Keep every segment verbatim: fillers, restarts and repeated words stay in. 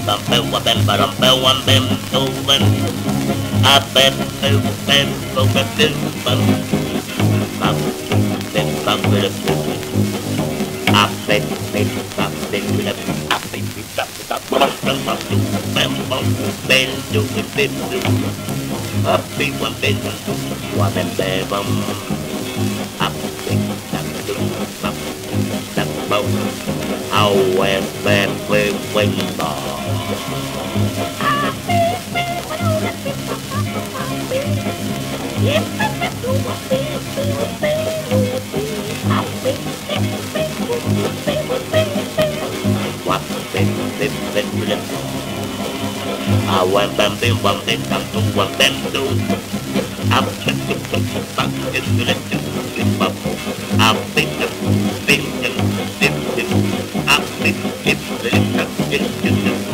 bum bum bum bum bum bum bum bum bum a bum bum bum bum bum bum bum bum bum bum a bum bum bum bum bum a bum bum bum bum bum bum bum bum bum do bum do a bum bum bum bum bum bum a bum bum bum bum ao em em quê quên bò quạt bên bên bên bên ao em em bên bên bên tam tung quạt bên tung áp bên bên bên bên bên bên bên bên bắp áp bên bên bên bên bên bên áp bên bên bên bên bên bên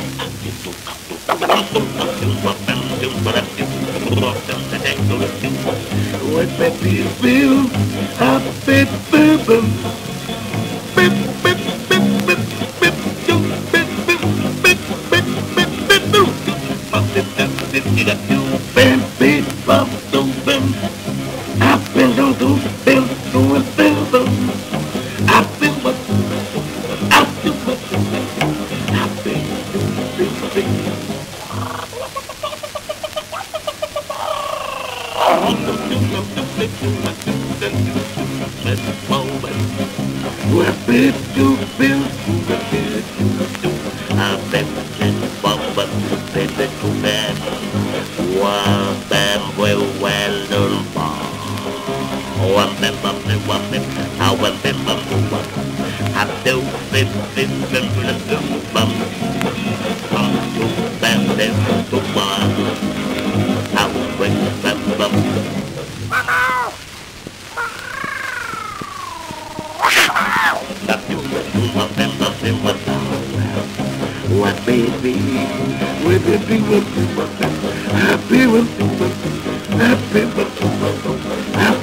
Ôi baby feel happy baby bip bip bip bip bip bip bip bip bip bip bip bip bip bum bip bip bip you got to bim bip bum dum bim up and do do bim do and bim bum up bim bum up bim bum up bim bim bim We're big to build, we're big to do. I bet that Bob bet that to bed. One bam will well done bar. One bam bum bam bum bam. How one bam bum bum. I do bim bim bim bim bim bum. Bum to bam bam to bar. I will bring bam bum. That you will bum bam bum bam bum. What baby, what baby, what baby, happy, what baby, happy, what baby,